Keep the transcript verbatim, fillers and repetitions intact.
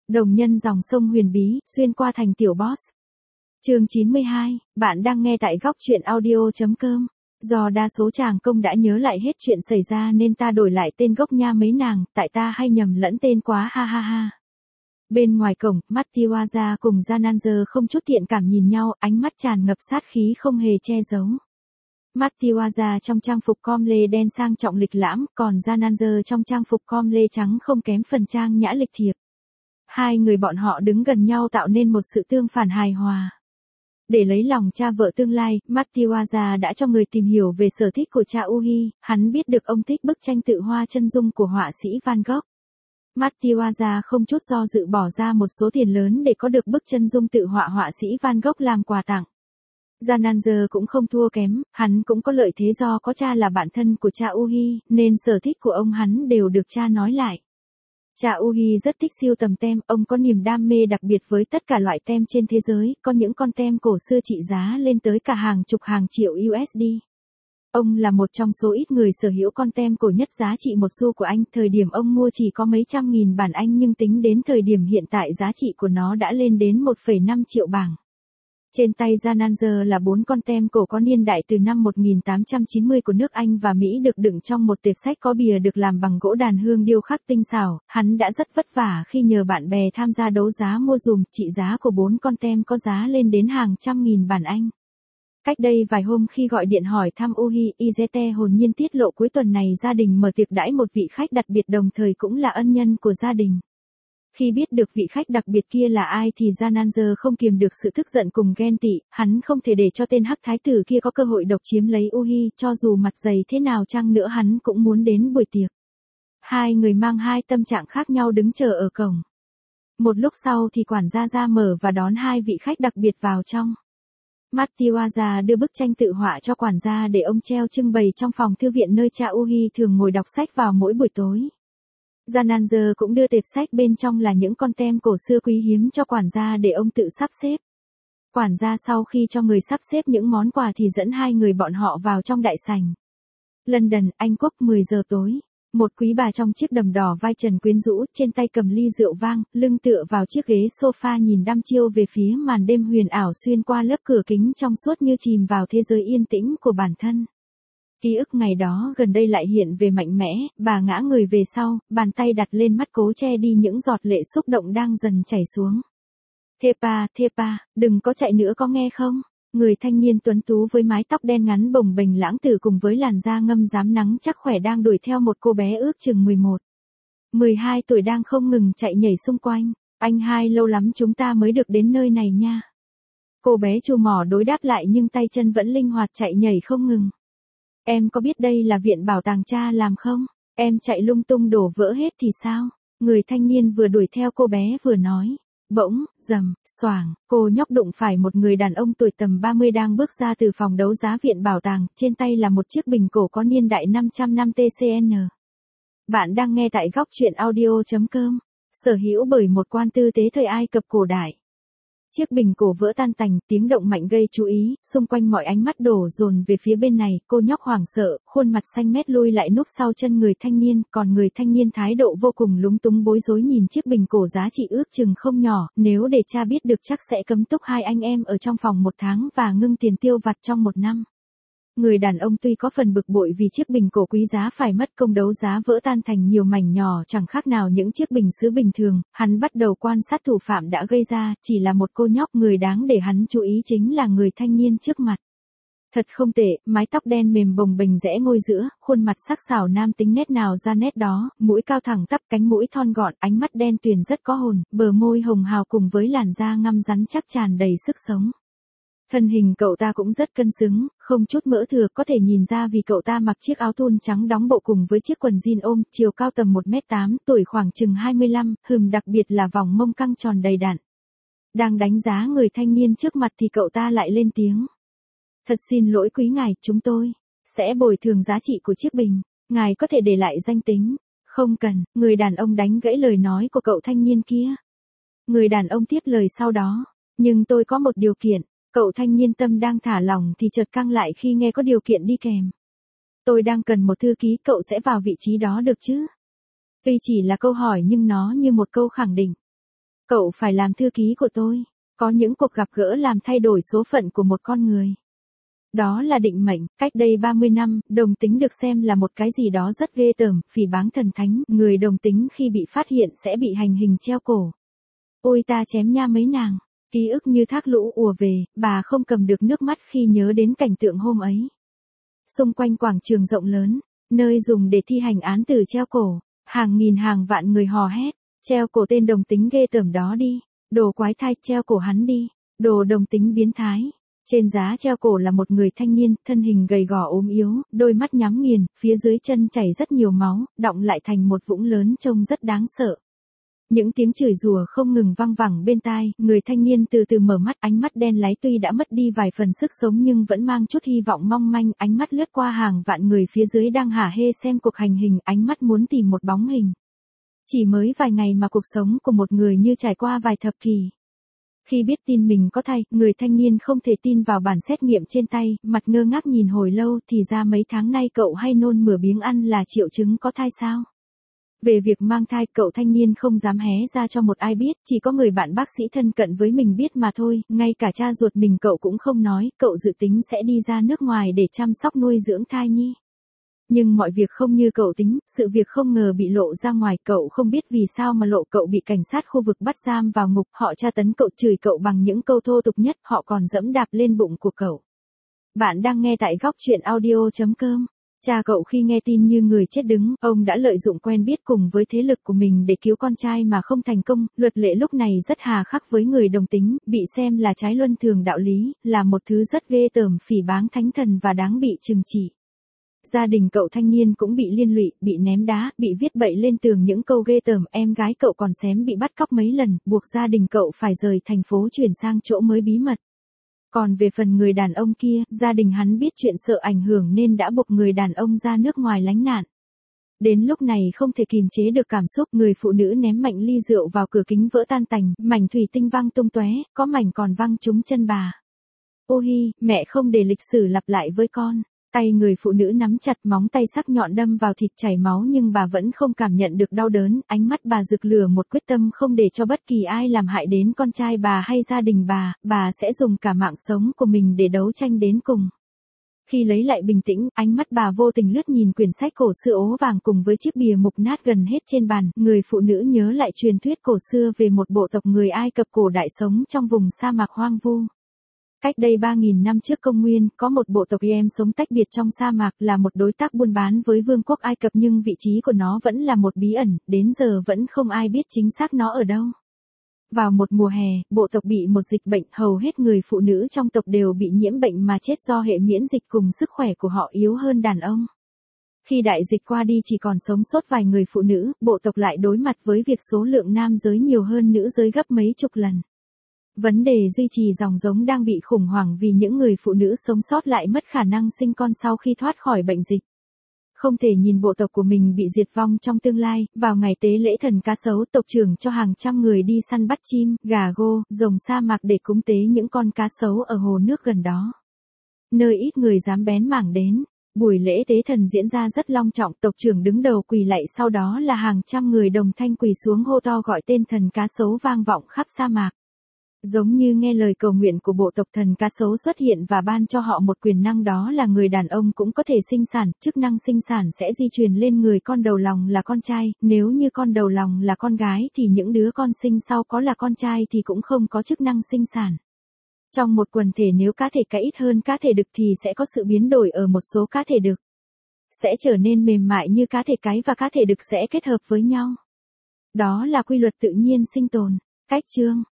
Đồng nhân dòng sông huyền bí, xuyên qua thành tiểu boss. Chương chín mươi hai, bạn đang nghe tại góc truyện audio chấm com. Do đa số chàng công đã nhớ lại hết chuyện xảy ra nên ta đổi lại tên gốc nha mấy nàng, tại ta hay nhầm lẫn tên quá ha ha ha. Bên ngoài cổng, Mattiwaza cùng Jananzer không chút thiện cảm nhìn nhau, ánh mắt tràn ngập sát khí không hề che giấu. Mattiwaza trong trang phục com lê đen sang trọng lịch lãm, còn Jananzer trong trang phục com lê trắng không kém phần trang nhã lịch thiệp. Hai người bọn họ đứng gần nhau tạo nên một sự tương phản hài hòa. Để lấy lòng cha vợ tương lai, Mattiwaza đã cho người tìm hiểu về sở thích của cha Uhi, hắn biết được ông thích bức tranh tự hoa chân dung của họa sĩ Van Gogh. Mattiwaza không chút do dự bỏ ra một số tiền lớn để có được bức chân dung tự họa họa sĩ Van Gogh làm quà tặng. Jananzer cũng không thua kém, hắn cũng có lợi thế do có cha là bạn thân của cha Uhi, nên sở thích của ông hắn đều được cha nói lại. Cha Uhi rất thích sưu tầm tem, ông có niềm đam mê đặc biệt với tất cả loại tem trên thế giới, có những con tem cổ xưa trị giá lên tới cả hàng chục hàng triệu u ét đê. Ông là một trong số ít người sở hữu con tem cổ nhất giá trị một xu của Anh, thời điểm ông mua chỉ có mấy trăm nghìn bảng Anh nhưng tính đến thời điểm hiện tại giá trị của nó đã lên đến một phẩy năm triệu bảng. Trên tay Jananzer là bốn con tem cổ có niên đại từ năm một nghìn tám trăm chín mươi của nước Anh và Mỹ được đựng trong một tệp sách có bìa được làm bằng gỗ đàn hương điêu khắc tinh xảo. Hắn đã rất vất vả khi nhờ bạn bè tham gia đấu giá mua dùm, trị giá của bốn con tem có giá lên đến hàng trăm nghìn bảng Anh. Cách đây vài hôm khi gọi điện hỏi thăm Uhi, Izete hồn nhiên tiết lộ cuối tuần này gia đình mở tiệc đãi một vị khách đặc biệt đồng thời cũng là ân nhân của gia đình. Khi biết được vị khách đặc biệt kia là ai thì Jananzer không kiềm được sự tức giận cùng ghen tị, hắn không thể để cho tên hắc thái tử kia có cơ hội độc chiếm lấy Uhi, cho dù mặt dày thế nào chăng nữa hắn cũng muốn đến buổi tiệc. Hai người mang hai tâm trạng khác nhau đứng chờ ở cổng. Một lúc sau thì quản gia ra mở và đón hai vị khách đặc biệt vào trong. Mattiwaza đưa bức tranh tự họa cho quản gia để ông treo trưng bày trong phòng thư viện nơi cha Uhi thường ngồi đọc sách vào mỗi buổi tối. Jananzer cũng đưa tệp sách bên trong là những con tem cổ xưa quý hiếm cho quản gia để ông tự sắp xếp. Quản gia sau khi cho người sắp xếp những món quà thì dẫn hai người bọn họ vào trong đại sảnh. London, Anh Quốc, mười giờ tối. Một quý bà trong chiếc đầm đỏ vai trần quyến rũ, trên tay cầm ly rượu vang, lưng tựa vào chiếc ghế sofa nhìn đăm chiêu về phía màn đêm huyền ảo xuyên qua lớp cửa kính trong suốt như chìm vào thế giới yên tĩnh của bản thân. Ký ức ngày đó gần đây lại hiện về mạnh mẽ, bà ngã người về sau, bàn tay đặt lên mắt cố che đi những giọt lệ xúc động đang dần chảy xuống. Thepa, Thepa, đừng có chạy nữa có nghe không? Người thanh niên tuấn tú với mái tóc đen ngắn bồng bềnh lãng tử cùng với làn da ngâm rám nắng chắc khỏe đang đuổi theo một cô bé ước chừng mười một, mười hai tuổi đang không ngừng chạy nhảy xung quanh. Anh hai, lâu lắm chúng ta mới được đến nơi này nha. Cô bé chu mỏ đối đáp lại nhưng tay chân vẫn linh hoạt chạy nhảy không ngừng. Em có biết đây là viện bảo tàng cha làm không? Em chạy lung tung đổ vỡ hết thì sao? Người thanh niên vừa đuổi theo cô bé vừa nói. Bỗng, rầm, xoảng, cô nhóc đụng phải một người đàn ông tuổi tầm ba mươi đang bước ra từ phòng đấu giá viện bảo tàng, trên tay là một chiếc bình cổ có niên đại năm trăm năm tê xê en. Bạn đang nghe tại góc truyện audio chấm com, sở hữu bởi một quan tư tế thời Ai Cập cổ đại. Chiếc bình cổ vỡ tan tành, tiếng động mạnh gây chú ý, xung quanh mọi ánh mắt đổ dồn về phía bên này, cô nhóc hoảng sợ, khuôn mặt xanh mét lui lại núp sau chân người thanh niên, còn người thanh niên thái độ vô cùng lúng túng bối rối nhìn chiếc bình cổ giá trị ước chừng không nhỏ, nếu để cha biết được chắc sẽ cấm túc hai anh em ở trong phòng một tháng và ngưng tiền tiêu vặt trong một năm. Người đàn ông tuy có phần bực bội vì chiếc bình cổ quý giá phải mất công đấu giá vỡ tan thành nhiều mảnh nhỏ chẳng khác nào những chiếc bình sứ bình thường, hắn bắt đầu quan sát thủ phạm đã gây ra, chỉ là một cô nhóc, người đáng để hắn chú ý chính là người thanh niên trước mặt. Thật không tệ, mái tóc đen mềm bồng bềnh rẽ ngôi giữa, khuôn mặt sắc sảo nam tính nét nào ra nét đó, mũi cao thẳng tắp, cánh mũi thon gọn, ánh mắt đen tuyền rất có hồn, bờ môi hồng hào cùng với làn da ngăm rắn chắc tràn đầy sức sống. Thân hình cậu ta cũng rất cân xứng, không chút mỡ thừa, có thể nhìn ra vì cậu ta mặc chiếc áo thun trắng đóng bộ cùng với chiếc quần jean ôm, chiều cao tầm một mét tám, tuổi khoảng chừng hai mươi lăm, hừm đặc biệt là vòng mông căng tròn đầy đặn. Đang đánh giá người thanh niên trước mặt thì cậu ta lại lên tiếng. Thật xin lỗi quý ngài, chúng tôi sẽ bồi thường giá trị của chiếc bình, ngài có thể để lại danh tính. Không cần, người đàn ông đánh gãy lời nói của cậu thanh niên kia. Người đàn ông tiếp lời sau đó, nhưng tôi có một điều kiện. Cậu thanh niên tâm đang thả lỏng thì chợt căng lại khi nghe có điều kiện đi kèm. Tôi đang cần một thư ký, cậu sẽ vào vị trí đó được chứ? Tuy chỉ là câu hỏi nhưng nó như một câu khẳng định. Cậu phải làm thư ký của tôi. Có những cuộc gặp gỡ làm thay đổi số phận của một con người. Đó là định mệnh. Cách đây ba mươi năm, đồng tính được xem là một cái gì đó rất ghê tởm, phỉ báng thần thánh. Người đồng tính khi bị phát hiện sẽ bị hành hình treo cổ. Ôi ta chém nha mấy nàng. Ký ức như thác lũ ùa về, bà không cầm được nước mắt khi nhớ đến cảnh tượng hôm ấy. Xung quanh quảng trường rộng lớn, nơi dùng để thi hành án tử treo cổ, hàng nghìn hàng vạn người hò hét, treo cổ tên đồng tính ghê tởm đó đi, đồ quái thai treo cổ hắn đi, đồ đồng tính biến thái. Trên giá treo cổ là một người thanh niên, thân hình gầy gò ốm yếu, đôi mắt nhắm nghiền, phía dưới chân chảy rất nhiều máu, đọng lại thành một vũng lớn trông rất đáng sợ. Những tiếng chửi rủa không ngừng vang vẳng bên tai, người thanh niên từ từ mở mắt, ánh mắt đen láy tuy đã mất đi vài phần sức sống nhưng vẫn mang chút hy vọng mong manh, ánh mắt lướt qua hàng vạn người phía dưới đang hả hê xem cuộc hành hình, ánh mắt muốn tìm một bóng hình. Chỉ mới vài ngày mà cuộc sống của một người như trải qua vài thập kỷ. Khi biết tin mình có thai, người thanh niên không thể tin vào bản xét nghiệm trên tay, mặt ngơ ngác nhìn hồi lâu, thì ra mấy tháng nay cậu hay nôn mửa biếng ăn là triệu chứng có thai sao? Về việc mang thai, cậu thanh niên không dám hé ra cho một ai biết, chỉ có người bạn bác sĩ thân cận với mình biết mà thôi, ngay cả cha ruột mình cậu cũng không nói, cậu dự tính sẽ đi ra nước ngoài để chăm sóc nuôi dưỡng thai nhi. Nhưng mọi việc không như cậu tính, sự việc không ngờ bị lộ ra ngoài, cậu không biết vì sao mà lộ, cậu bị cảnh sát khu vực bắt giam vào ngục, họ tra tấn cậu, chửi cậu bằng những câu thô tục nhất, họ còn dẫm đạp lên bụng của cậu. Bạn đang nghe tại góc truyện audio chấm com. Cha cậu khi nghe tin như người chết đứng, ông đã lợi dụng quen biết cùng với thế lực của mình để cứu con trai mà không thành công, luật lệ lúc này rất hà khắc với người đồng tính, bị xem là trái luân thường đạo lý, là một thứ rất ghê tởm, phỉ báng thánh thần và đáng bị trừng trị. Gia đình cậu thanh niên cũng bị liên lụy, bị ném đá, bị viết bậy lên tường những câu ghê tởm, em gái cậu còn xém bị bắt cóc mấy lần, buộc gia đình cậu phải rời thành phố chuyển sang chỗ mới bí mật. Còn về phần người đàn ông kia, gia đình hắn biết chuyện sợ ảnh hưởng nên đã buộc người đàn ông ra nước ngoài lánh nạn. Đến lúc này không thể kìm chế được cảm xúc, người phụ nữ ném mạnh ly rượu vào cửa kính vỡ tan tành, mảnh thủy tinh văng tung tóe, có mảnh còn văng trúng chân bà. Ô hi, mẹ không để lịch sử lặp lại với con. Tay người phụ nữ nắm chặt, móng tay sắc nhọn đâm vào thịt chảy máu nhưng bà vẫn không cảm nhận được đau đớn, ánh mắt bà rực lửa một quyết tâm không để cho bất kỳ ai làm hại đến con trai bà hay gia đình bà, bà sẽ dùng cả mạng sống của mình để đấu tranh đến cùng. Khi lấy lại bình tĩnh, ánh mắt bà vô tình lướt nhìn quyển sách cổ xưa ố vàng cùng với chiếc bìa mục nát gần hết trên bàn, người phụ nữ nhớ lại truyền thuyết cổ xưa về một bộ tộc người Ai Cập cổ đại sống trong vùng sa mạc hoang vu. Cách đây ba nghìn năm trước công nguyên, có một bộ tộc Yem sống tách biệt trong sa mạc, là một đối tác buôn bán với vương quốc Ai Cập nhưng vị trí của nó vẫn là một bí ẩn, đến giờ vẫn không ai biết chính xác nó ở đâu. Vào một mùa hè, bộ tộc bị một dịch bệnh, hầu hết người phụ nữ trong tộc đều bị nhiễm bệnh mà chết do hệ miễn dịch cùng sức khỏe của họ yếu hơn đàn ông. Khi đại dịch qua đi chỉ còn sống sót vài người phụ nữ, bộ tộc lại đối mặt với việc số lượng nam giới nhiều hơn nữ giới gấp mấy chục lần. Vấn đề duy trì dòng giống đang bị khủng hoảng vì những người phụ nữ sống sót lại mất khả năng sinh con sau khi thoát khỏi bệnh dịch. Không thể nhìn bộ tộc của mình bị diệt vong trong tương lai, vào ngày tế lễ thần cá sấu, tộc trưởng cho hàng trăm người đi săn bắt chim, gà gô, rồng sa mạc để cúng tế những con cá sấu ở hồ nước gần đó. Nơi ít người dám bén mảng đến. Buổi lễ tế thần diễn ra rất long trọng, tộc trưởng đứng đầu quỳ lạy, sau đó là hàng trăm người đồng thanh quỳ xuống hô to gọi tên thần cá sấu vang vọng khắp sa mạc. Giống như nghe lời cầu nguyện của bộ tộc, thần cá sấu xuất hiện và ban cho họ một quyền năng, đó là người đàn ông cũng có thể sinh sản, chức năng sinh sản sẽ di truyền lên người con đầu lòng là con trai, nếu như con đầu lòng là con gái thì những đứa con sinh sau có là con trai thì cũng không có chức năng sinh sản. Trong một quần thể nếu cá thể cái ít hơn cá thể đực thì sẽ có sự biến đổi ở một số cá thể đực. Sẽ trở nên mềm mại như cá thể cái và cá thể đực sẽ kết hợp với nhau. Đó là quy luật tự nhiên sinh tồn. Cách chương